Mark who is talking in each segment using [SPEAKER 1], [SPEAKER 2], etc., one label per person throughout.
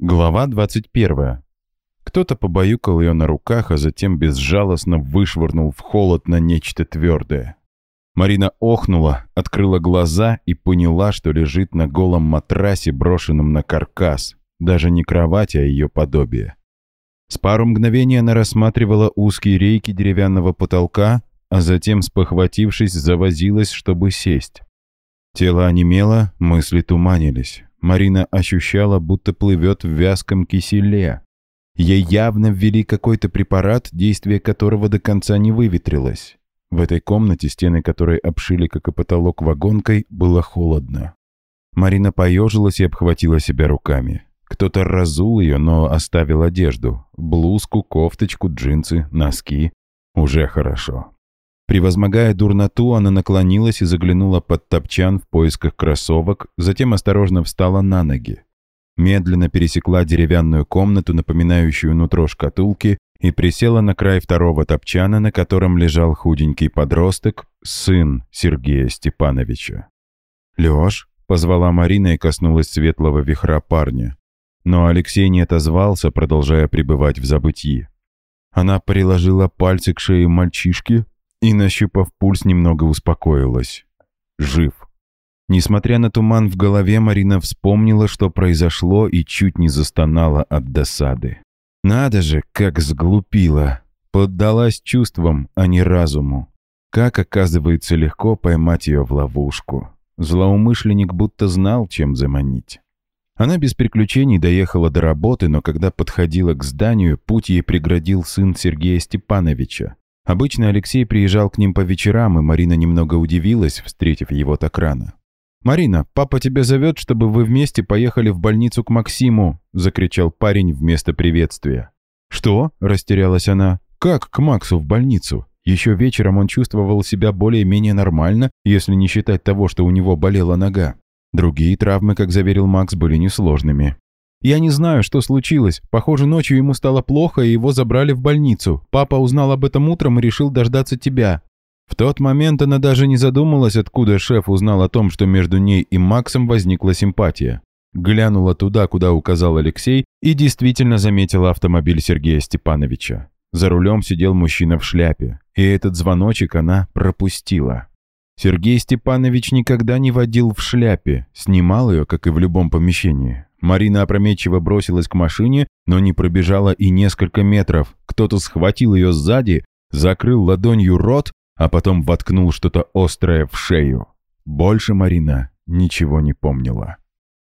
[SPEAKER 1] Глава 21. Кто-то побаюкал ее на руках, а затем безжалостно вышвырнул в холод на нечто твердое. Марина охнула, открыла глаза и поняла, что лежит на голом матрасе, брошенном на каркас. Даже не кровать, а ее подобие. С пару мгновений она рассматривала узкие рейки деревянного потолка, а затем, спохватившись, завозилась, чтобы сесть. Тело онемело, мысли туманились. Марина ощущала, будто плывет в вязком киселе. Ей явно ввели какой-то препарат, действие которого до конца не выветрилось. В этой комнате, стены которой обшили, как и потолок, вагонкой, было холодно. Марина поежилась и обхватила себя руками. Кто-то разул ее, но оставил одежду. Блузку, кофточку, джинсы, носки. Уже хорошо. Превозмогая дурноту, она наклонилась и заглянула под топчан в поисках кроссовок, затем осторожно встала на ноги. Медленно пересекла деревянную комнату, напоминающую нутро шкатулки, и присела на край второго топчана, на котором лежал худенький подросток, сын Сергея Степановича. «Лёш?» — позвала Марина и коснулась светлого вихра парня. Но Алексей не отозвался, продолжая пребывать в забытьи. Она приложила пальцы к шее мальчишки и, нащупав пульс, немного успокоилась. Жив. Несмотря на туман в голове, Марина вспомнила, что произошло, и чуть не застонала от досады. Надо же, как сглупила. Поддалась чувствам, а не разуму. Как, оказывается, легко поймать ее в ловушку. Злоумышленник будто знал, чем заманить. Она без приключений доехала до работы, но когда подходила к зданию, путь ей преградил сын Сергея Степановича. Обычно Алексей приезжал к ним по вечерам, и Марина немного удивилась, встретив его так рано. «Марина, папа тебя зовет, чтобы вы вместе поехали в больницу к Максиму», — закричал парень вместо приветствия. «Что?» — растерялась она. «Как к Максу в больницу? Еще вечером он чувствовал себя более-менее нормально, если не считать того, что у него болела нога. Другие травмы, как заверил Макс, были несложными. «Я не знаю, что случилось. Похоже, ночью ему стало плохо, и его забрали в больницу. Папа узнал об этом утром и решил дождаться тебя». В тот момент она даже не задумалась, откуда шеф узнал о том, что между ней и Максом возникла симпатия. Глянула туда, куда указал Алексей, и действительно заметила автомобиль Сергея Степановича. За рулем сидел мужчина в шляпе, и этот звоночек она пропустила. Сергей Степанович никогда не водил в шляпе, снимал ее, как и в любом помещении. Марина опрометчиво бросилась к машине, но не пробежала и несколько метров. Кто-то схватил ее сзади, закрыл ладонью рот, а потом воткнул что-то острое в шею. Больше Марина ничего не помнила.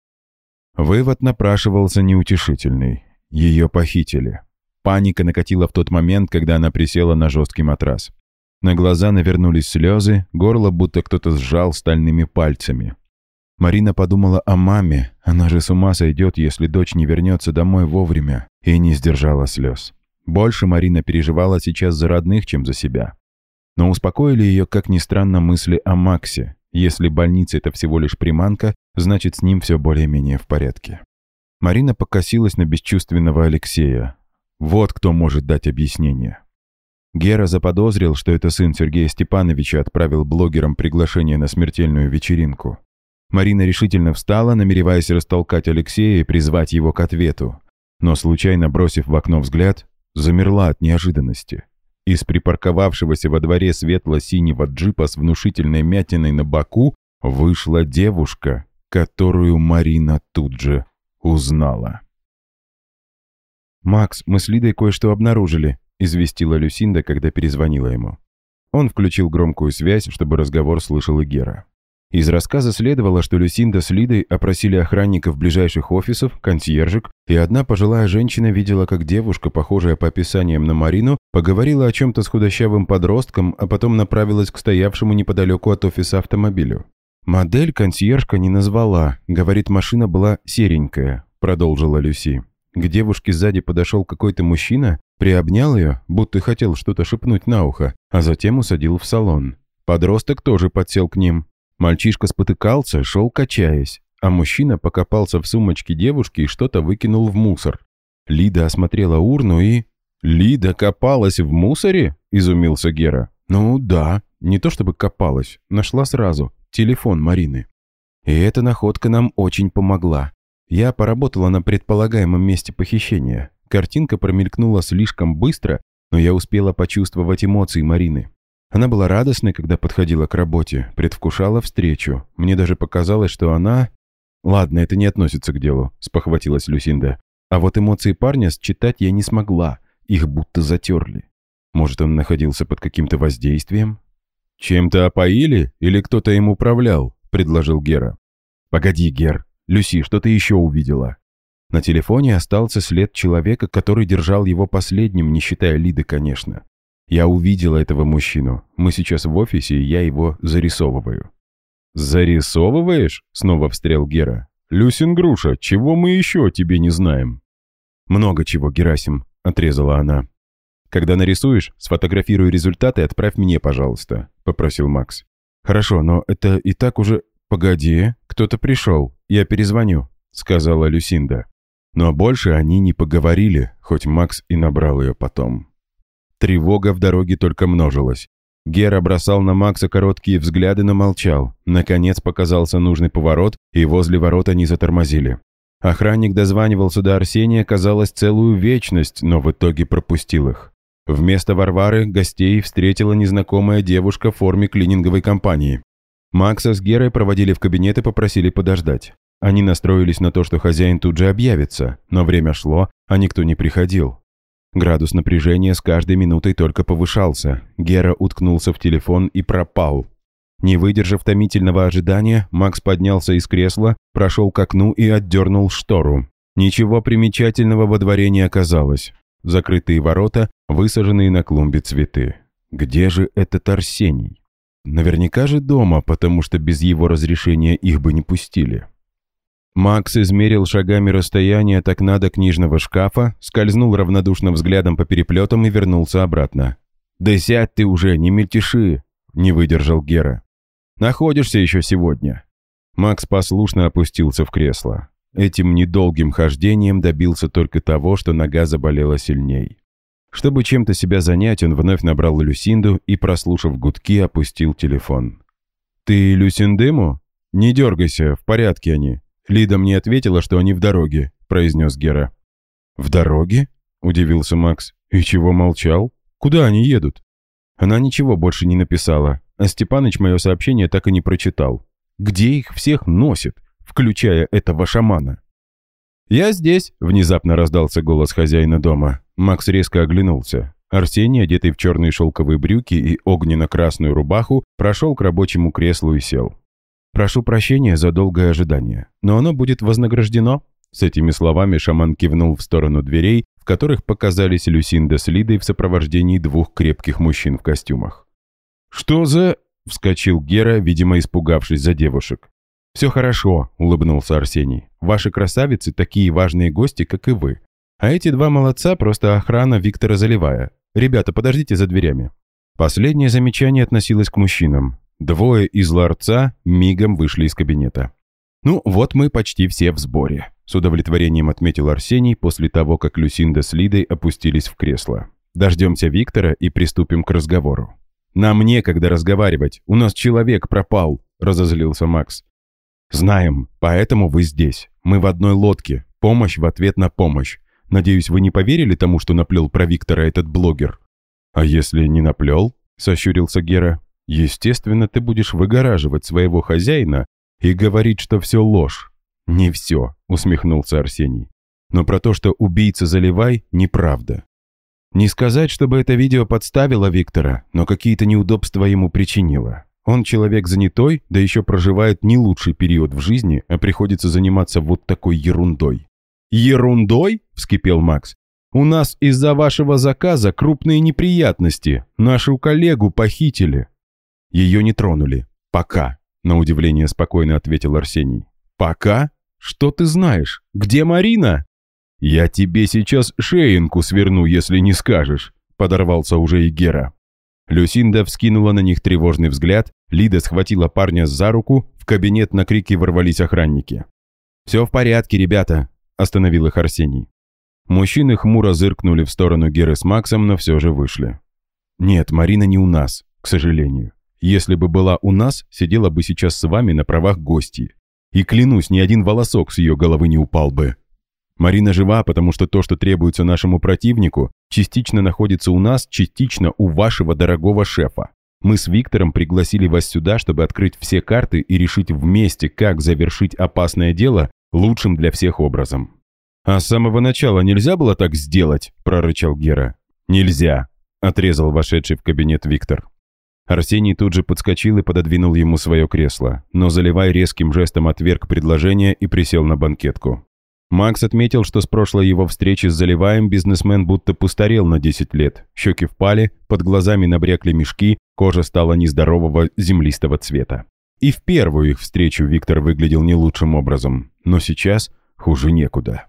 [SPEAKER 1] Вывод напрашивался неутешительный. Ее похитили. Паника накатила в тот момент, когда она присела на жесткий матрас. На глаза навернулись слезы, горло будто кто-то сжал стальными пальцами. Марина подумала о маме, она же с ума сойдет, если дочь не вернется домой вовремя, и не сдержала слез. Больше Марина переживала сейчас за родных, чем за себя. Но успокоили ее, как ни странно, мысли о Максе. Если больница — это всего лишь приманка, значит, с ним все более-менее в порядке. Марина покосилась на бесчувственного Алексея. Вот кто может дать объяснение. Гера заподозрил, что это сын Сергея Степановича отправил блогерам приглашение на смертельную вечеринку. Марина решительно встала, намереваясь растолкать Алексея и призвать его к ответу. Но, случайно бросив в окно взгляд, замерла от неожиданности. Из припарковавшегося во дворе светло-синего джипа с внушительной мятиной на боку вышла девушка, которую Марина тут же узнала. «Макс, мы с Лидой кое-что обнаружили», — известила Люсинда, когда перезвонила ему. Он включил громкую связь, чтобы разговор слышал и Гера. Из рассказа следовало, что Люсинда с Лидой опросили охранников ближайших офисов, консьержек, и одна пожилая женщина видела, как девушка, похожая по описаниям на Марину, поговорила о чем-то с худощавым подростком, а потом направилась к стоявшему неподалеку от офиса автомобилю. «Модель консьержка не назвала, говорит, машина была серенькая», — продолжила Люси. К девушке сзади подошел какой-то мужчина, приобнял ее, будто хотел что-то шепнуть на ухо, а затем усадил в салон. Подросток тоже подсел к ним. Мальчишка спотыкался, шел качаясь, а мужчина покопался в сумочке девушки и что-то выкинул в мусор. Лида осмотрела урну и... «Лида копалась в мусоре?» – изумился Гера. «Ну да, не то чтобы копалась, нашла сразу телефон Марины. И эта находка нам очень помогла. Я поработала на предполагаемом месте похищения. Картинка промелькнула слишком быстро, но я успела почувствовать эмоции Марины. Она была радостной, когда подходила к работе, предвкушала встречу. Мне даже показалось, что она... «Ладно, это не относится к делу», — спохватилась Люсинда. «А вот эмоции парня считать я не смогла. Их будто затерли. Может, он находился под каким-то воздействием?» «Чем-то опоили или кто-то им управлял?» — предложил Гера. «Погоди, Гер. Люси, что ты еще увидела?» На телефоне остался след человека, который держал его последним, не считая Лиды, конечно. Я увидела этого мужчину. Мы сейчас в офисе, и я его зарисовываю. «Зарисовываешь?» — снова встрял Гера. «Люсин Груша, чего мы еще о тебе не знаем?» «Много чего, Герасим», — отрезала она. «Когда нарисуешь, сфотографируй результаты и отправь мне, пожалуйста», — попросил Макс. «Хорошо, но это и так уже...» «Погоди, кто-то пришел, я перезвоню», — сказала Люсинда. Но больше они не поговорили, хоть Макс и набрал ее потом. Тревога в дороге только множилась. Гера бросал на Макса короткие взгляды, но молчал. Наконец показался нужный поворот, и возле ворот они затормозили. Охранник дозванивался до Арсения, казалось, целую вечность, но в итоге пропустил их. Вместо Варвары гостей встретила незнакомая девушка в форме клининговой компании. Макса с Герой проводили в кабинет и попросили подождать. Они настроились на то, что хозяин тут же объявится, но время шло, а никто не приходил. Градус напряжения с каждой минутой только повышался. Гера уткнулся в телефон и пропал. Не выдержав томительного ожидания, Макс поднялся из кресла, прошел к окну и отдернул штору. Ничего примечательного во дворе не оказалось. Закрытые ворота, высаженные на клумбе цветы. Где же этот Арсений? Наверняка же дома, потому что без его разрешения их бы не пустили. Макс измерил шагами расстояние от окна до книжного шкафа, скользнул равнодушным взглядом по переплетам и вернулся обратно. «Да сядь ты уже, не мельтеши!» — не выдержал Гера. «Находишься еще сегодня». Макс послушно опустился в кресло. Этим недолгим хождением добился только того, что нога заболела сильней. Чтобы чем-то себя занять, он вновь набрал Люсинду и, прослушав гудки, опустил телефон. «Ты Люсиндему? Не дергайся, в порядке они. Лида мне ответила, что они в дороге», — произнес Гера. «В дороге?» — удивился Макс. «И чего молчал? Куда они едут?» Она ничего больше не написала, а Степаныч мое сообщение так и не прочитал. «Где их всех носит, включая этого шамана?» «Я здесь», — внезапно раздался голос хозяина дома. Макс резко оглянулся. Арсений, одетый в черные шелковые брюки и огненно-красную рубаху, прошел к рабочему креслу и сел. «Прошу прощения за долгое ожидание, но оно будет вознаграждено». С этими словами шаман кивнул в сторону дверей, в которых показались Люсинда с Лидой в сопровождении двух крепких мужчин в костюмах. «Что за...» — вскочил Гера, видимо, испугавшись за девушек. «Все хорошо», — улыбнулся Арсений. «Ваши красавицы такие важные гости, как и вы. А эти два молодца — просто охрана Виктора Заливая. Ребята, подождите за дверями». Последнее замечание относилось к мужчинам. Двое из ларца мигом вышли из кабинета. «Ну, вот мы почти все в сборе», — с удовлетворением отметил Арсений после того, как Люсинда с Лидой опустились в кресло. «Дождемся Виктора и приступим к разговору». «Нам некогда разговаривать, у нас человек пропал», — разозлился Макс. «Знаем, поэтому вы здесь. Мы в одной лодке. Помощь в ответ на помощь. Надеюсь, вы не поверили тому, что наплел про Виктора этот блогер?» «А если не наплел?» — сощурился Гера. «Естественно, ты будешь выгораживать своего хозяина и говорить, что все ложь». «Не все», — усмехнулся Арсений. «Но про то, что убийца Заливай, неправда. Не сказать, чтобы это видео подставило Виктора, но какие-то неудобства ему причинило. Он человек занятой, да еще проживает не лучший период в жизни, а приходится заниматься вот такой ерундой». «Ерундой?» — вскипел Макс. «У нас из-за вашего заказа крупные неприятности. Нашу коллегу похитили». «Ее не тронули. Пока», — на удивление спокойно ответил Арсений. «Пока? Что ты знаешь? Где Марина?» «Я тебе сейчас шеенку сверну, если не скажешь», — подорвался уже и Гера. Люсинда вскинула на них тревожный взгляд, Лида схватила парня за руку, в кабинет на крики ворвались охранники. «Все в порядке, ребята», — остановил их Арсений. Мужчины хмуро зыркнули в сторону Геры с Максом, но все же вышли. «Нет, Марина не у нас, к сожалению. Если бы была у нас, сидела бы сейчас с вами на правах гостьи. И клянусь, ни один волосок с ее головы не упал бы. Марина жива, потому что то, что требуется нашему противнику, частично находится у нас, частично у вашего дорогого шефа. Мы с Виктором пригласили вас сюда, чтобы открыть все карты и решить вместе, как завершить опасное дело лучшим для всех образом». «А с самого начала нельзя было так сделать?» – прорычал Гера. «Нельзя», – отрезал вошедший в кабинет Виктор. Арсений тут же подскочил и пододвинул ему свое кресло, но Заливай резким жестом отверг предложение и присел на банкетку. Макс отметил, что с прошлой его встречи с Заливаем бизнесмен будто постарел на 10 лет. Щеки впали, под глазами набрякли мешки, кожа стала нездорового землистого цвета. И в первую их встречу Виктор выглядел не лучшим образом, но сейчас хуже некуда.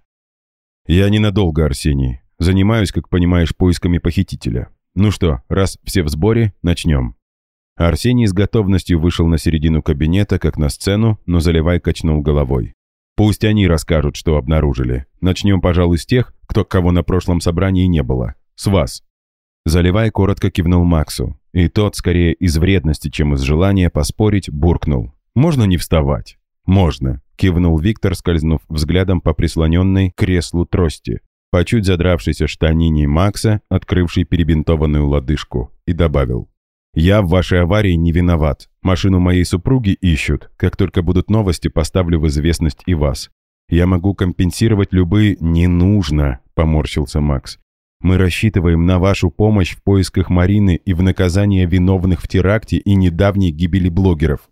[SPEAKER 1] «Я ненадолго, Арсений. Занимаюсь, как понимаешь, поисками похитителя. Ну что, раз все в сборе, начнем». Арсений с готовностью вышел на середину кабинета, как на сцену, но Заливай качнул головой. «Пусть они расскажут, что обнаружили. Начнем, пожалуй, с тех, кого на прошлом собрании не было. С вас». Заливай коротко кивнул Максу, и тот, скорее из вредности, чем из желания поспорить, буркнул. «Можно не вставать?» «Можно», — кивнул Виктор, скользнув взглядом по прислоненной к креслу трости, по чуть задравшейся штанине Макса, открывшей перебинтованную лодыжку, и добавил. «Я в вашей аварии не виноват. Машину моей супруги ищут. Как только будут новости, поставлю в известность и вас. Я могу компенсировать любые...» «Не нужно», — поморщился Макс. «Мы рассчитываем на вашу помощь в поисках Марины и в наказание виновных в теракте и недавней гибели блогеров».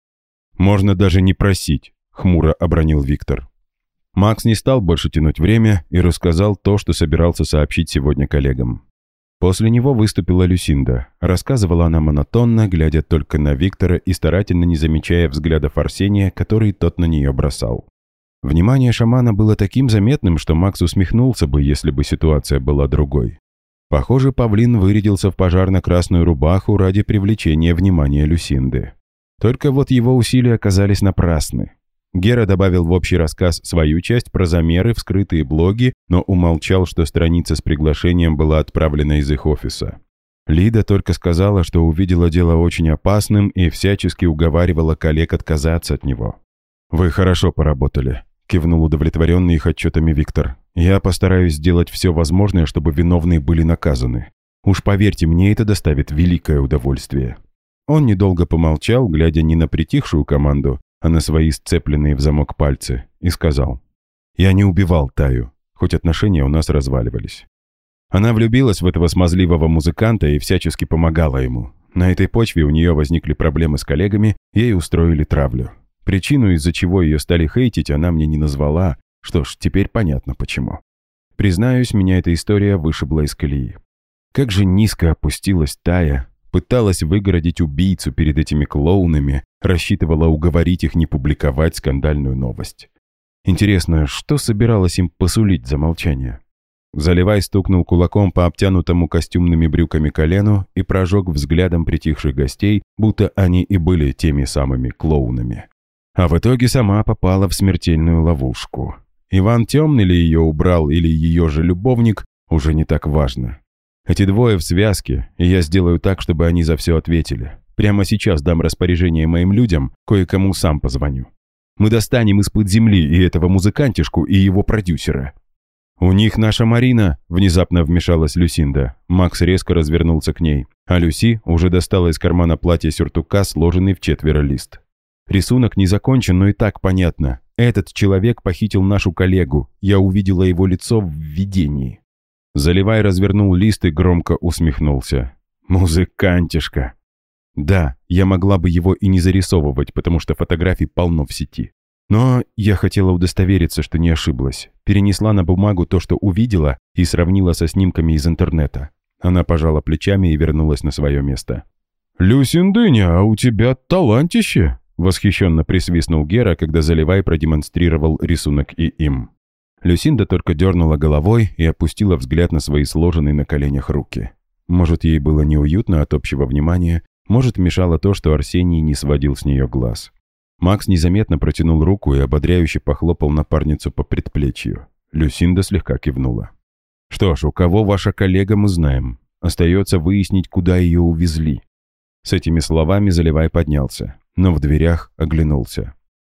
[SPEAKER 1] «Можно даже не просить», — хмуро обронил Виктор. Макс не стал больше тянуть время и рассказал то, что собирался сообщить сегодня коллегам. После него выступила Люсинда. Рассказывала она монотонно, глядя только на Виктора и старательно не замечая взглядов Арсения, который тот на нее бросал. Внимание шамана было таким заметным, что Макс усмехнулся бы, если бы ситуация была другой. Похоже, павлин вырядился в пожарно-красную рубаху ради привлечения внимания Люсинды. Только вот его усилия оказались напрасны. Гера добавил в общий рассказ свою часть про замеры, вскрытые блоги, но умолчал, что страница с приглашением была отправлена из их офиса. Лида только сказала, что увидела дело очень опасным и всячески уговаривала коллег отказаться от него. «Вы хорошо поработали», — кивнул удовлетворенный их отчетами Виктор. «Я постараюсь сделать все возможное, чтобы виновные были наказаны. Уж поверьте, мне это доставит великое удовольствие». Он недолго помолчал, глядя не на притихшую команду, а на свои сцепленные в замок пальцы, и сказал. «Я не убивал Таю, хоть отношения у нас разваливались. Она влюбилась в этого смазливого музыканта и всячески помогала ему. На этой почве у нее возникли проблемы с коллегами, ей устроили травлю. Причину, из-за чего ее стали хейтить, она мне не назвала. Что ж, теперь понятно почему. Признаюсь, меня эта история вышибла из колеи. Как же низко опустилась Тая, пыталась выгородить убийцу перед этими клоунами, рассчитывала уговорить их не публиковать скандальную новость. Интересно, что собиралась им посулить за молчание? Заливай стукнул кулаком по обтянутому костюмными брюками колену и прожег взглядом притихших гостей, будто они и были теми самыми клоунами. А в итоге сама попала в смертельную ловушку. Иван Темный ли ее убрал или ее же любовник, уже не так важно. Эти двое в связке, и я сделаю так, чтобы они за все ответили. Прямо сейчас дам распоряжение моим людям, кое-кому сам позвоню. Мы достанем из-под земли и этого музыкантишку, и его продюсера». «У них наша Марина», — внезапно вмешалась Люсинда. Макс резко развернулся к ней, а Люси уже достала из кармана платья сюртука сложенный в 4 лист. «Рисунок не закончен, но и так понятно. Этот человек похитил нашу коллегу. Я увидела его лицо в видении». Заливай развернул лист и громко усмехнулся. «Музыкантишка». «Да, я могла бы его и не зарисовывать, потому что фотографий полно в сети. Но я хотела удостовериться, что не ошиблась. Перенесла на бумагу то, что увидела, и сравнила со снимками из интернета». Она пожала плечами и вернулась на свое место. «Люсиндыня, а у тебя талантище!» — восхищенно присвистнул Гера, когда Заливай продемонстрировал рисунок и им. Люсинда только дернула головой и опустила взгляд на свои сложенные на коленях руки. Может, ей было неуютно от общего внимания, может, мешало то, что Арсений не сводил с нее глаз. Макс незаметно протянул руку и ободряюще похлопал напарницу по предплечью. Люсинда слегка кивнула. «Что ж, у кого ваша коллега, мы знаем. Остается выяснить, куда ее увезли». С этими словами Заливай поднялся, но в дверях оглянулся.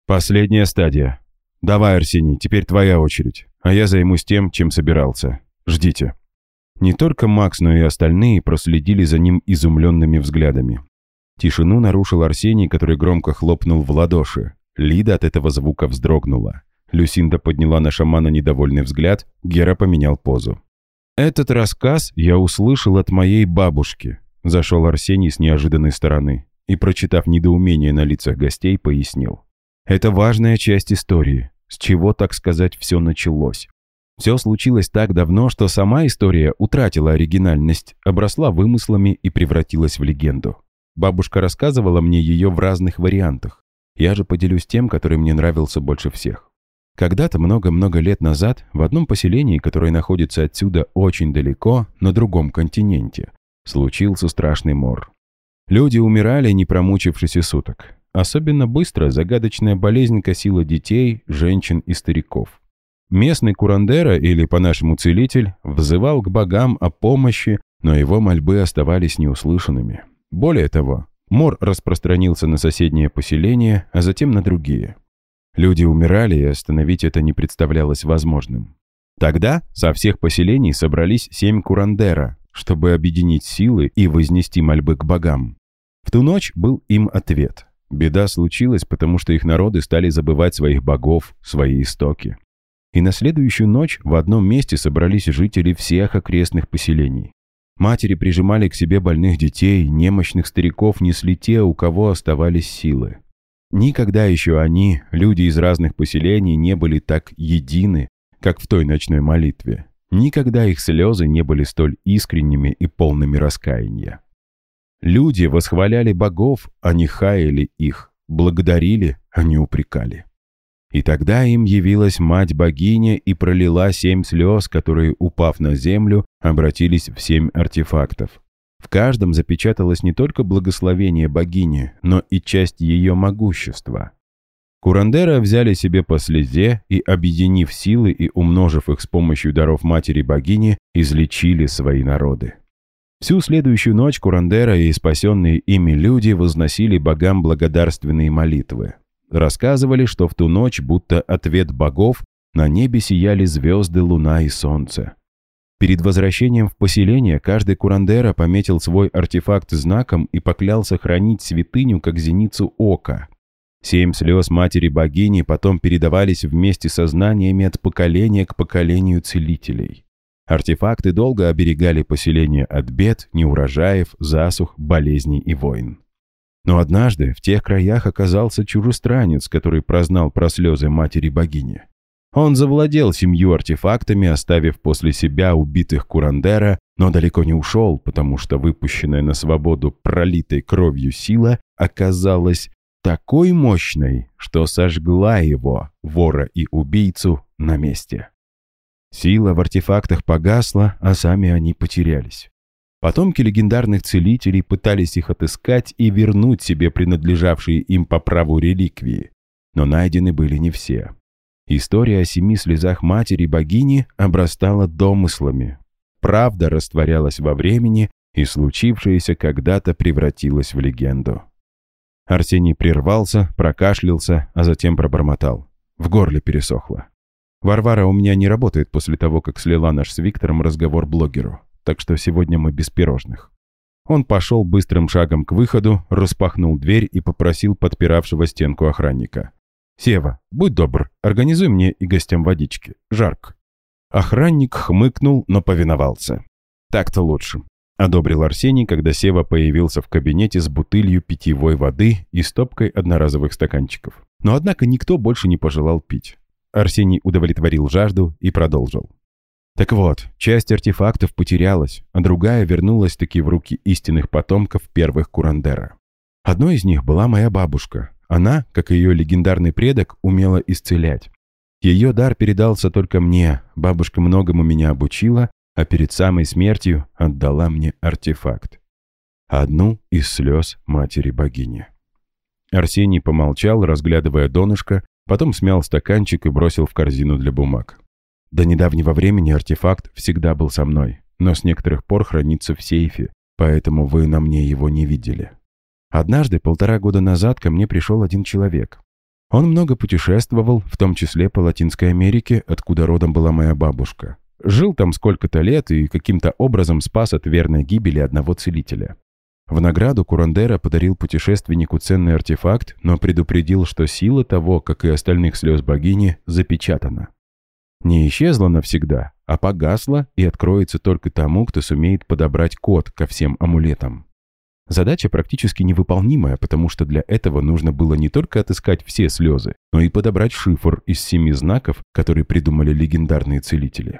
[SPEAKER 1] «Последняя стадия. Давай, Арсений, теперь твоя очередь, а я займусь тем, чем собирался. Ждите». Не только Макс, но и остальные проследили за ним изумленными взглядами. Тишину нарушил Арсений, который громко хлопнул в ладоши. Лида от этого звука вздрогнула. Люсинда подняла на шамана недовольный взгляд, Гера поменял позу. «Этот рассказ я услышал от моей бабушки», — зашел Арсений с неожиданной стороны и, прочитав недоумение на лицах гостей, пояснил. «Это важная часть истории, с чего, так сказать, все началось. Все случилось так давно, что сама история утратила оригинальность, обросла вымыслами и превратилась в легенду. Бабушка рассказывала мне ее в разных вариантах. Я же поделюсь тем, который мне нравился больше всех. Когда-то много-много лет назад в одном поселении, которое находится отсюда очень далеко, на другом континенте, случился страшный мор. Люди умирали, не промучившись и суток. Особенно быстро загадочная болезнь косила детей, женщин и стариков. Местный курандера, или по-нашему целитель, взывал к богам о помощи, но его мольбы оставались неуслышанными. Более того, мор распространился на соседние поселения, а затем на другие. Люди умирали, и остановить это не представлялось возможным. Тогда со всех поселений собрались 7 курандера, чтобы объединить силы и вознести мольбы к богам. В ту ночь был им ответ. Беда случилась, потому что их народы стали забывать своих богов, свои истоки. И на следующую ночь в одном месте собрались жители всех окрестных поселений. Матери прижимали к себе больных детей, немощных стариков несли те, у кого оставались силы. Никогда еще они, люди из разных поселений, не были так едины, как в той ночной молитве. Никогда их слезы не были столь искренними и полными раскаяния. Люди восхваляли богов, а не хаяли их, благодарили, а не упрекали. И тогда им явилась мать-богиня и пролила 7 слез, которые, упав на землю, обратились в 7 артефактов. В каждом запечаталось не только благословение богини, но и часть ее могущества. Курандера взяли себе по слезе и, объединив силы и умножив их с помощью даров матери-богини, излечили свои народы. Всю следующую ночь Курандера и спасенные ими люди возносили богам благодарственные молитвы. Рассказывали, что в ту ночь, будто ответ богов, на небе сияли звезды, луна и солнце. Перед возвращением в поселение каждый курандера пометил свой артефакт знаком и поклялся хранить святыню как зеницу ока. 7 слез матери-богини потом передавались вместе со знаниями от поколения к поколению целителей. Артефакты долго оберегали поселение от бед, неурожаев, засух, болезней и войн. Но однажды в тех краях оказался чужестранец, который прознал про слезы матери-богини. Он завладел 7 артефактами, оставив после себя убитых курандера, но далеко не ушел, потому что выпущенная на свободу пролитой кровью сила оказалась такой мощной, что сожгла его, вора и убийцу, на месте. Сила в артефактах погасла, а сами они потерялись. Потомки легендарных целителей пытались их отыскать и вернуть себе принадлежавшие им по праву реликвии, но найдены были не все. История о 7 слезах матери-богини обрастала домыслами. Правда растворялась во времени, и случившееся когда-то превратилось в легенду. Арсений прервался, прокашлялся, а затем пробормотал. В горле пересохло. Варвара у меня не работает после того, как слила наш с Виктором разговор блогеру. Так что сегодня мы без пирожных. Он пошел быстрым шагом к выходу, распахнул дверь и попросил подпиравшего стенку охранника. «Сева, будь добр, организуй мне и гостям водички. Жарко». Охранник хмыкнул, но повиновался. «Так-то лучше», — одобрил Арсений, когда Сева появился в кабинете с бутылью питьевой воды и стопкой одноразовых стаканчиков. Но однако никто больше не пожелал пить. Арсений удовлетворил жажду и продолжил. Так вот, часть артефактов потерялась, а другая вернулась-таки в руки истинных потомков первых курандера. Одной из них была моя бабушка. Она, как и ее легендарный предок, умела исцелять. Ее дар передался только мне, бабушка многому меня обучила, а перед самой смертью отдала мне артефакт. Одну из слез матери-богини. Арсений помолчал, разглядывая донышко, потом смял стаканчик и бросил в корзину для бумаг. До недавнего времени артефакт всегда был со мной, но с некоторых пор хранится в сейфе, поэтому вы на мне его не видели. Однажды, 1,5 года назад, ко мне пришел один человек. Он много путешествовал, в том числе по Латинской Америке, откуда родом была моя бабушка. Жил там сколько-то лет и каким-то образом спас от верной гибели одного целителя. В награду Курандера подарил путешественнику ценный артефакт, но предупредил, что сила того, как и остальных слез богини, запечатана. Не исчезла навсегда, а погасла и откроется только тому, кто сумеет подобрать код ко всем амулетам. Задача практически невыполнимая, потому что для этого нужно было не только отыскать все слезы, но и подобрать шифр из 7 знаков, которые придумали легендарные целители.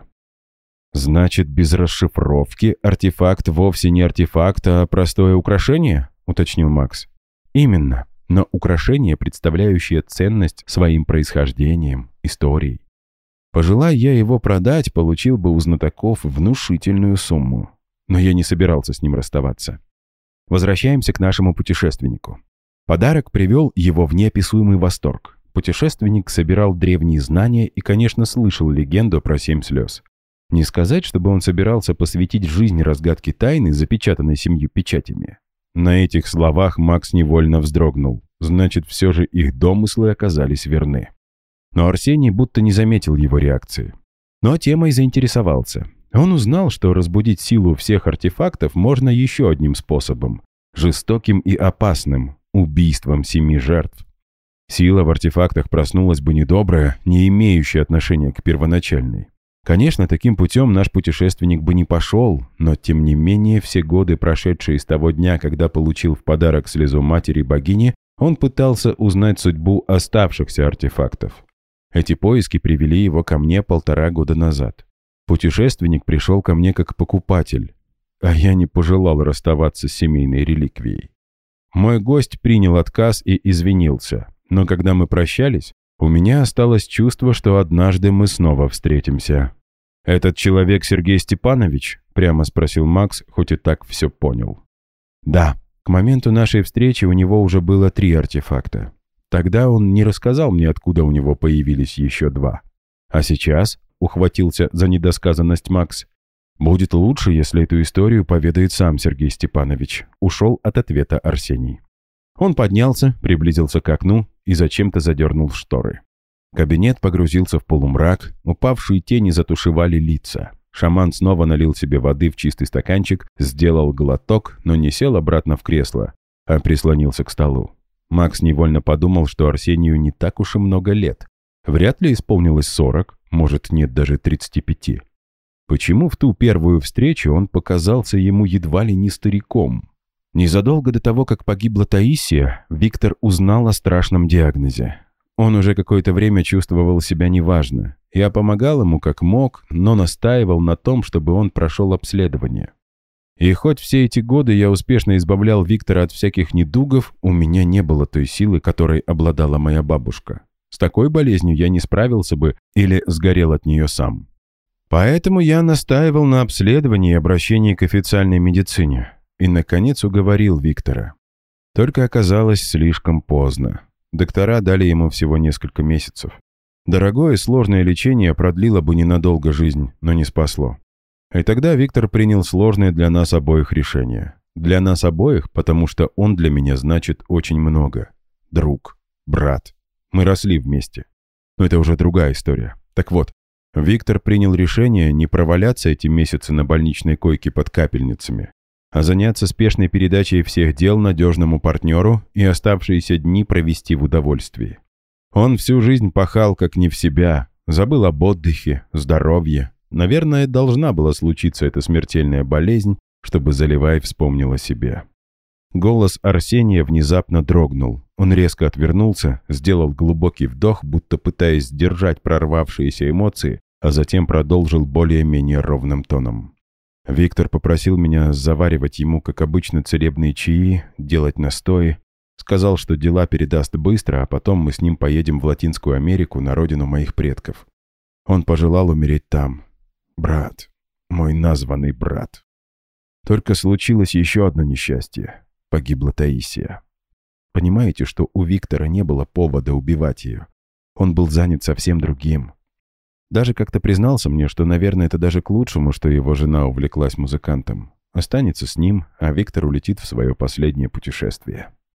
[SPEAKER 1] «Значит, без расшифровки артефакт вовсе не артефакт, а простое украшение?» — уточнил Макс. «Именно, но украшение, представляющее ценность своим происхождением, историей. Пожелая я его продать, получил бы у знатоков внушительную сумму. Но я не собирался с ним расставаться. Возвращаемся к нашему путешественнику. Подарок привел его в неописуемый восторг. Путешественник собирал древние знания и, конечно, слышал легенду про 7 слез. Не сказать, чтобы он собирался посвятить жизнь разгадке тайны, запечатанной 7 печатями. На этих словах Макс невольно вздрогнул. Значит, все же их домыслы оказались верны. Но Арсений будто не заметил его реакции. Но темой заинтересовался. Он узнал, что разбудить силу всех артефактов можно еще одним способом. Жестоким и опасным – убийством 7 жертв. Сила в артефактах проснулась бы недобрая, не имеющая отношения к первоначальной. Конечно, таким путем наш путешественник бы не пошел, но тем не менее все годы, прошедшие с того дня, когда получил в подарок слезу матери богини, он пытался узнать судьбу оставшихся артефактов. Эти поиски привели его ко мне 1,5 года назад. Путешественник пришел ко мне как покупатель, а я не пожелал расставаться с семейной реликвией. Мой гость принял отказ и извинился, но когда мы прощались, у меня осталось чувство, что однажды мы снова встретимся. «Этот человек Сергей Степанович?» — прямо спросил Макс, хоть и так все понял. «Да, к моменту нашей встречи у него уже было 3 артефакта. Тогда он не рассказал мне, откуда у него появились еще 2. А сейчас...» — ухватился за недосказанность Макс. «Будет лучше, если эту историю поведает сам Сергей Степанович», — ушел от ответа Арсений. Он поднялся, приблизился к окну и зачем-то задернул шторы. Кабинет погрузился в полумрак, упавшие тени затушевали лица. Шаман снова налил себе воды в чистый стаканчик, сделал глоток, но не сел обратно в кресло, а прислонился к столу. Макс невольно подумал, что Арсению не так уж и много лет. Вряд ли исполнилось 40, может, нет даже 35. Почему в ту первую встречу он показался ему едва ли не стариком? Незадолго до того, как погибла Таисия, Виктор узнал о страшном диагнозе. Он уже какое-то время чувствовал себя неважно. Я помогал ему как мог, но настаивал на том, чтобы он прошел обследование. И хоть все эти годы я успешно избавлял Виктора от всяких недугов, у меня не было той силы, которой обладала моя бабушка. С такой болезнью я не справился бы или сгорел от нее сам. Поэтому я настаивал на обследовании и обращении к официальной медицине. И, наконец, уговорил Виктора. Только оказалось слишком поздно. Доктора дали ему всего несколько месяцев. Дорогое и сложное лечение продлило бы ненадолго жизнь, но не спасло. И тогда Виктор принял сложное для нас обоих решение. Для нас обоих, потому что он для меня значит очень много. Друг, брат. Мы росли вместе. Но это уже другая история. Так вот, Виктор принял решение не проваляться эти месяцы на больничной койке под капельницами, а заняться спешной передачей всех дел надежному партнеру и оставшиеся дни провести в удовольствии. Он всю жизнь пахал как не в себя, забыл об отдыхе, здоровье. Наверное, должна была случиться эта смертельная болезнь, чтобы Заливай вспомнил о себе. Голос Арсения внезапно дрогнул. Он резко отвернулся, сделал глубокий вдох, будто пытаясь сдержать прорвавшиеся эмоции, а затем продолжил более-менее ровным тоном. Виктор попросил меня заваривать ему, как обычно, целебные чаи, делать настои. Сказал, что дела передаст быстро, а потом мы с ним поедем в Латинскую Америку, на родину моих предков. Он пожелал умереть там. Брат. Мой названный брат. Только случилось еще одно несчастье. Погибла Таисия. Понимаете, что у Виктора не было повода убивать ее. Он был занят совсем другим. Даже как-то признался мне, что, наверное, это даже к лучшему, что его жена увлеклась музыкантом. Останется с ним, а Виктор улетит в свое последнее путешествие.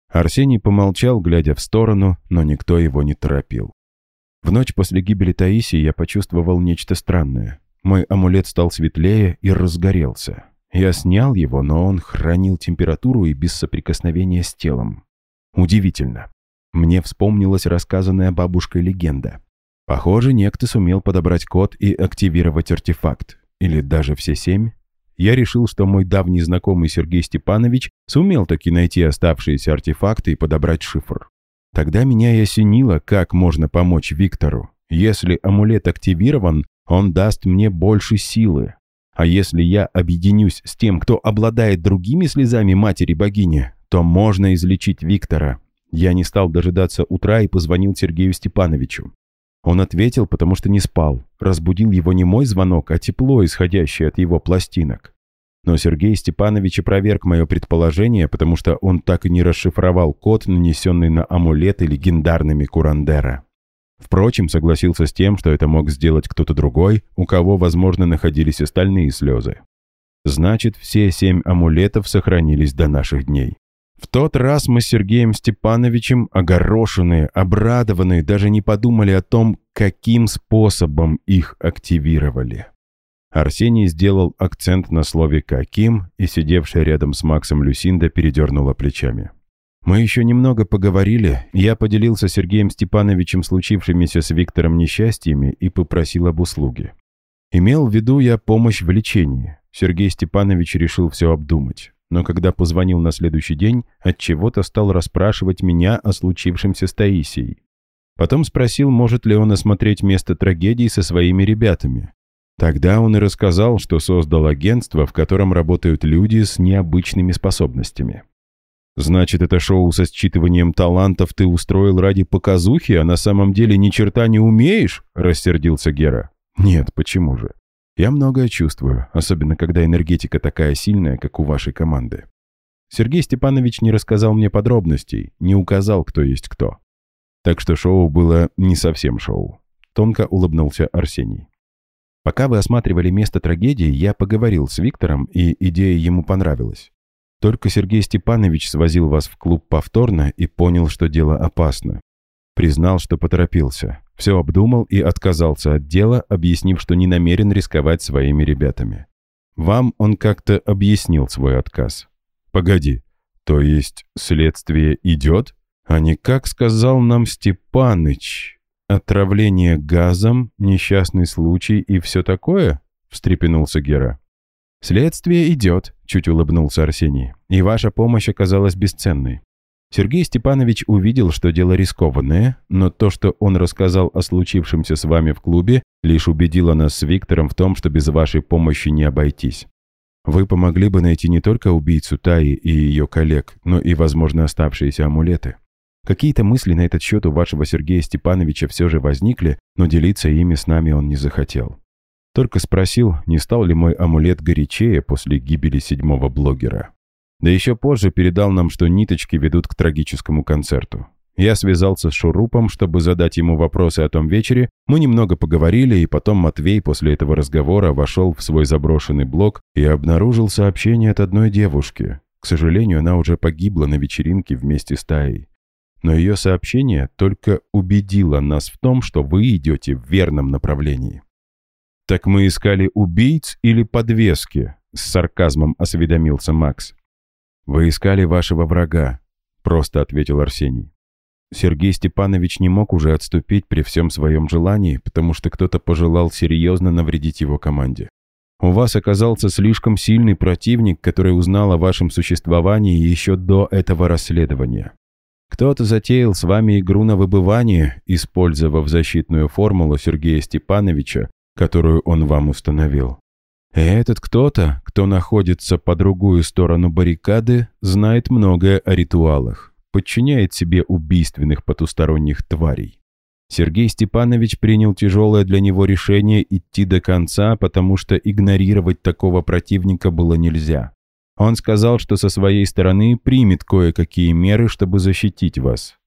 [SPEAKER 1] Арсений помолчал, глядя в сторону, но никто его не торопил. В ночь после гибели Таисии я почувствовал нечто странное. Мой амулет стал светлее и разгорелся. Я снял его, но он хранил температуру и без соприкосновения с телом. Удивительно. Мне вспомнилась рассказанная бабушкой легенда. Похоже, некто сумел подобрать код и активировать артефакт. Или даже все 7. Я решил, что мой давний знакомый Сергей Степанович сумел таки найти оставшиеся артефакты и подобрать шифр. Тогда меня и осенило, как можно помочь Виктору. Если амулет активирован, он даст мне больше силы. А если я объединюсь с тем, кто обладает другими слезами матери-богини, то можно излечить Виктора. Я не стал дожидаться утра и позвонил Сергею Степановичу. Он ответил, потому что не спал. Разбудил его не мой звонок, а тепло, исходящее от его пластинок. Но Сергей Степанович опроверг мое предположение, потому что он так и не расшифровал код, нанесенный на амулеты легендарными Курандера. Впрочем, согласился с тем, что это мог сделать кто-то другой, у кого, возможно, находились остальные слезы. Значит, все 7 амулетов сохранились до наших дней. В тот раз мы с Сергеем Степановичем, огорошенные, обрадованные, даже не подумали о том, каким способом их активировали. Арсений сделал акцент на слове «каким», и сидевшая рядом с Максом Люсинда передернула плечами. Мы еще немного поговорили, я поделился с Сергеем Степановичем случившимися с Виктором несчастьями и попросил об услуге. Имел в виду я помощь в лечении. Сергей Степанович решил все обдумать. Но когда позвонил на следующий день, отчего-то стал расспрашивать меня о случившемся с Таисией. Потом спросил, может ли он осмотреть место трагедии со своими ребятами. Тогда он и рассказал, что создал агентство, в котором работают люди с необычными способностями. «Значит, это шоу со считыванием талантов ты устроил ради показухи, а на самом деле ни черта не умеешь?» – рассердился Гера. «Нет, почему же? Я многое чувствую, особенно когда энергетика такая сильная, как у вашей команды». Сергей Степанович не рассказал мне подробностей, не указал, кто есть кто. Так что шоу было не совсем шоу. Тонко улыбнулся Арсений. Пока вы осматривали место трагедии, я поговорил с Виктором, и идея ему понравилась. Только Сергей Степанович свозил вас в клуб повторно и понял, что дело опасно. Признал, что поторопился. Все обдумал и отказался от дела, объяснив, что не намерен рисковать своими ребятами. Вам он как-то объяснил свой отказ. Погоди, то есть следствие идет? А не как сказал нам Степаныч. Отравление газом, несчастный случай и все такое? Встрепенулся Гера. «Следствие идет», — чуть улыбнулся Арсений, «и ваша помощь оказалась бесценной. Сергей Степанович увидел, что дело рискованное, но то, что он рассказал о случившемся с вами в клубе, лишь убедило нас с Виктором в том, что без вашей помощи не обойтись. Вы помогли бы найти не только убийцу Таи и ее коллег, но и, возможно, оставшиеся амулеты. Какие-то мысли на этот счет у вашего Сергея Степановича все же возникли, но делиться ими с нами он не захотел. Только спросил, не стал ли мой амулет горячее после гибели 7-го блогера. Да еще позже передал нам, что ниточки ведут к трагическому концерту. Я связался с Шурупом, чтобы задать ему вопросы о том вечере. Мы немного поговорили, и потом Матвей после этого разговора вошел в свой заброшенный блог и обнаружил сообщение от одной девушки. К сожалению, она уже погибла на вечеринке вместе с Таей. Но ее сообщение только убедило нас в том, что вы идете в верном направлении. «Так мы искали убийц или подвески?» — с сарказмом осведомился Макс. «Вы искали вашего врага», — просто ответил Арсений. Сергей Степанович не мог уже отступить при всем своем желании, потому что кто-то пожелал серьезно навредить его команде. У вас оказался слишком сильный противник, который узнал о вашем существовании еще до этого расследования. Кто-то затеял с вами игру на выбывание, использовав защитную формулу Сергея Степановича, которую он вам установил. И этот кто-то, кто находится по другую сторону баррикады, знает многое о ритуалах, подчиняет себе убийственных потусторонних тварей. Сергей Степанович принял тяжелое для него решение идти до конца, потому что игнорировать такого противника было нельзя. Он сказал, что со своей стороны примет кое-какие меры, чтобы защитить вас.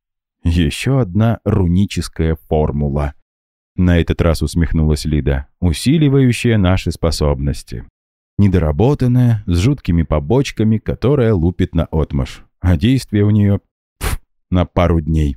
[SPEAKER 1] Еще одна руническая формула. На этот раз усмехнулась Лида, усиливающая наши способности. Недоработанная, с жуткими побочками, которая лупит наотмашь. А действие у нее на пару дней».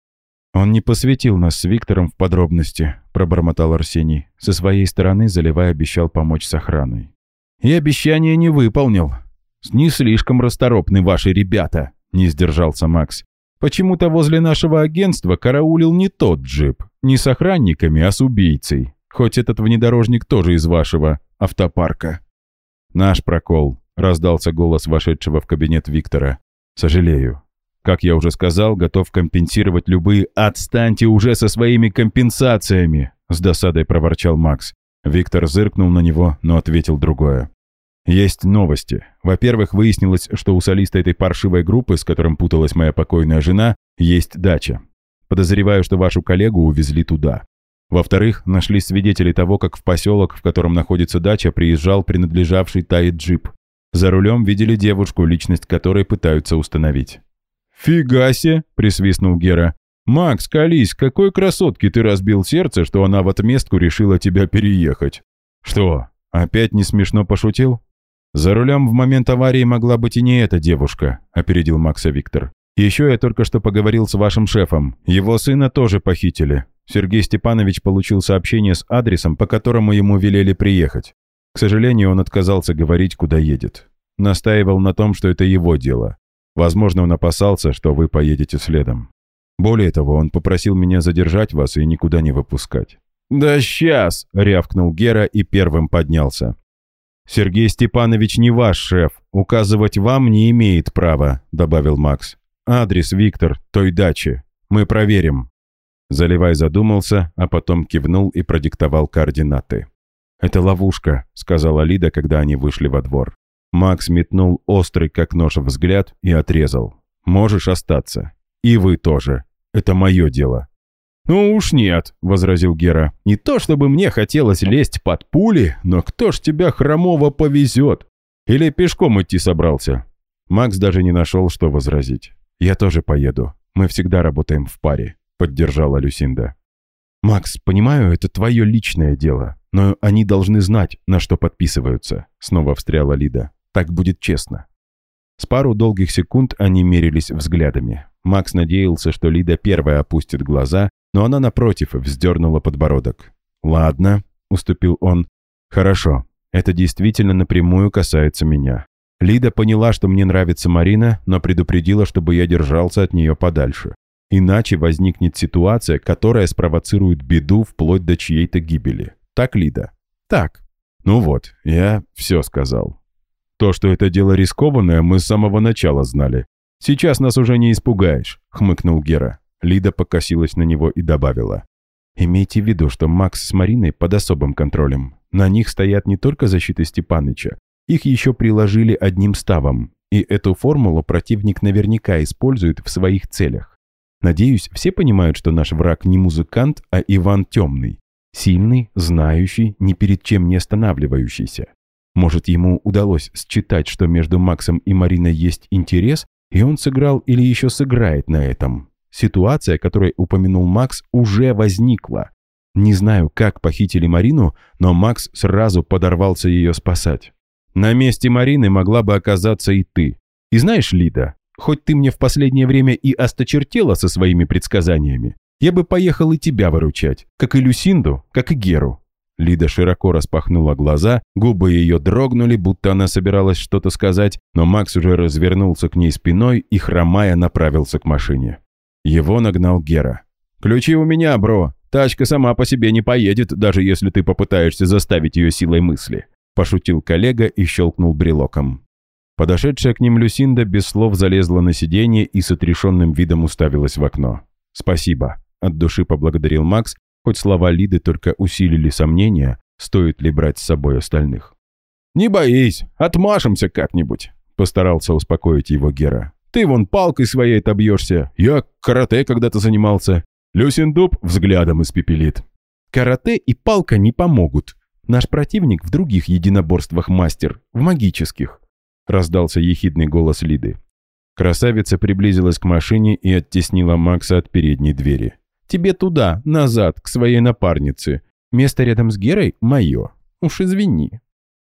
[SPEAKER 1] «Он не посвятил нас с Виктором в подробности», — пробормотал Арсений. Со своей стороны Заливай обещал помочь с охраной. «И обещание не выполнил. Не слишком расторопны ваши ребята», — не сдержался Макс. «Почему-то возле нашего агентства караулил не тот джип. Не с охранниками, а с убийцей. Хоть этот внедорожник тоже из вашего автопарка». «Наш прокол», — раздался голос вошедшего в кабинет Виктора. «Сожалею. Как я уже сказал, готов компенсировать любые...» «Отстаньте уже со своими компенсациями!» — с досадой проворчал Макс. Виктор зыркнул на него, но ответил другое. «Есть новости. Во-первых, выяснилось, что у солиста этой паршивой группы, с которым путалась моя покойная жена, есть дача. Подозреваю, что вашу коллегу увезли туда. Во-вторых, нашлись свидетели того, как в поселок, в котором находится дача, приезжал принадлежавший Тае джип. За рулем видели девушку, личность которой пытаются установить». «Фига се!» — присвистнул Гера. «Макс, колись, какой красотке ты разбил сердце, что она в отместку решила тебя переехать?» «Что, опять не смешно пошутил?» «За рулем в момент аварии могла быть и не эта девушка», — опередил Макса Виктор. «Еще я только что поговорил с вашим шефом. Его сына тоже похитили. Сергей Степанович получил сообщение с адресом, по которому ему велели приехать. К сожалению, он отказался говорить, куда едет. Настаивал на том, что это его дело. Возможно, он опасался, что вы поедете следом. Более того, он попросил меня задержать вас и никуда не выпускать». «Да сейчас!» — рявкнул Гера и первым поднялся. «Сергей Степанович не ваш шеф. Указывать вам не имеет права», — добавил Макс. «Адрес, Виктор, той дачи. Мы проверим». Заливай задумался, а потом кивнул и продиктовал координаты. «Это ловушка», — сказала Лида, когда они вышли во двор. Макс метнул острый, как нож, взгляд и отрезал. «Можешь остаться. И вы тоже. Это мое дело». «Ну уж нет», — возразил Гера. «Не то чтобы мне хотелось лезть под пули, но кто ж тебя хромого повезет? Или пешком идти собрался?» Макс даже не нашел, что возразить. «Я тоже поеду. Мы всегда работаем в паре», — поддержала Люсинда. «Макс, понимаю, это твое личное дело, но они должны знать, на что подписываются», — снова встряла Лида. «Так будет честно». С пару долгих секунд они мерились взглядами. Макс надеялся, что Лида первая опустит глаза, но она, напротив, вздернула подбородок. «Ладно», — уступил он. «Хорошо, это действительно напрямую касается меня. Лида поняла, что мне нравится Марина, но предупредила, чтобы я держался от нее подальше. Иначе возникнет ситуация, которая спровоцирует беду вплоть до чьей-то гибели. Так, Лида?» «Так». «Ну вот, я все сказал. То, что это дело рискованное, мы с самого начала знали. Сейчас нас уже не испугаешь», — хмыкнул Гера. Лида покосилась на него и добавила. «Имейте в виду, что Макс с Мариной под особым контролем. На них стоят не только защиты Степаныча. Их еще приложили одним ставом. И эту формулу противник наверняка использует в своих целях. Надеюсь, все понимают, что наш враг не музыкант, а Иван Темный. Сильный, знающий, ни перед чем не останавливающийся. Может, ему удалось считать, что между Максом и Мариной есть интерес, и он сыграл или еще сыграет на этом. Ситуация, которой упомянул Макс, уже возникла. Не знаю, как похитили Марину, но Макс сразу подорвался ее спасать. На месте Марины могла бы оказаться и ты. И знаешь, Лида, хоть ты мне в последнее время и осточертела со своими предсказаниями, я бы поехал и тебя выручать, как и Люсинду, как и Геру». Лида широко распахнула глаза, губы ее дрогнули, будто она собиралась что-то сказать, но Макс уже развернулся к ней спиной и, хромая, направился к машине. Его нагнал Гера. «Ключи у меня, бро. Тачка сама по себе не поедет, даже если ты попытаешься заставить ее силой мысли», – пошутил коллега и щелкнул брелоком. Подошедшая к ним Люсинда без слов залезла на сиденье и с отрешенным видом уставилась в окно. «Спасибо», – от души поблагодарил Макс, хоть слова Лиды только усилили сомнения, стоит ли брать с собой остальных. «Не боись, отмашемся как-нибудь», – постарался успокоить его Гера. «Ты вон палкой своей отобьешься, я карате когда-то занимался. Люсиндуб взглядом испепелит». «Карате и палка не помогут. Наш противник в других единоборствах мастер, в магических», – раздался ехидный голос Лиды. Красавица приблизилась к машине и оттеснила Макса от передней двери. «Тебе туда, назад, к своей напарнице. Место рядом с Герой мое. Уж извини».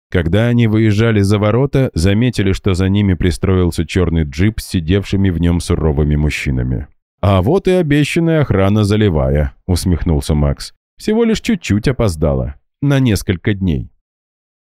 [SPEAKER 1] Когда они выезжали за ворота, заметили, что за ними пристроился черный джип с сидевшими в нем суровыми мужчинами. «А вот и обещанная охрана Заливая», — усмехнулся Макс. «Всего лишь чуть-чуть опоздала. На несколько дней».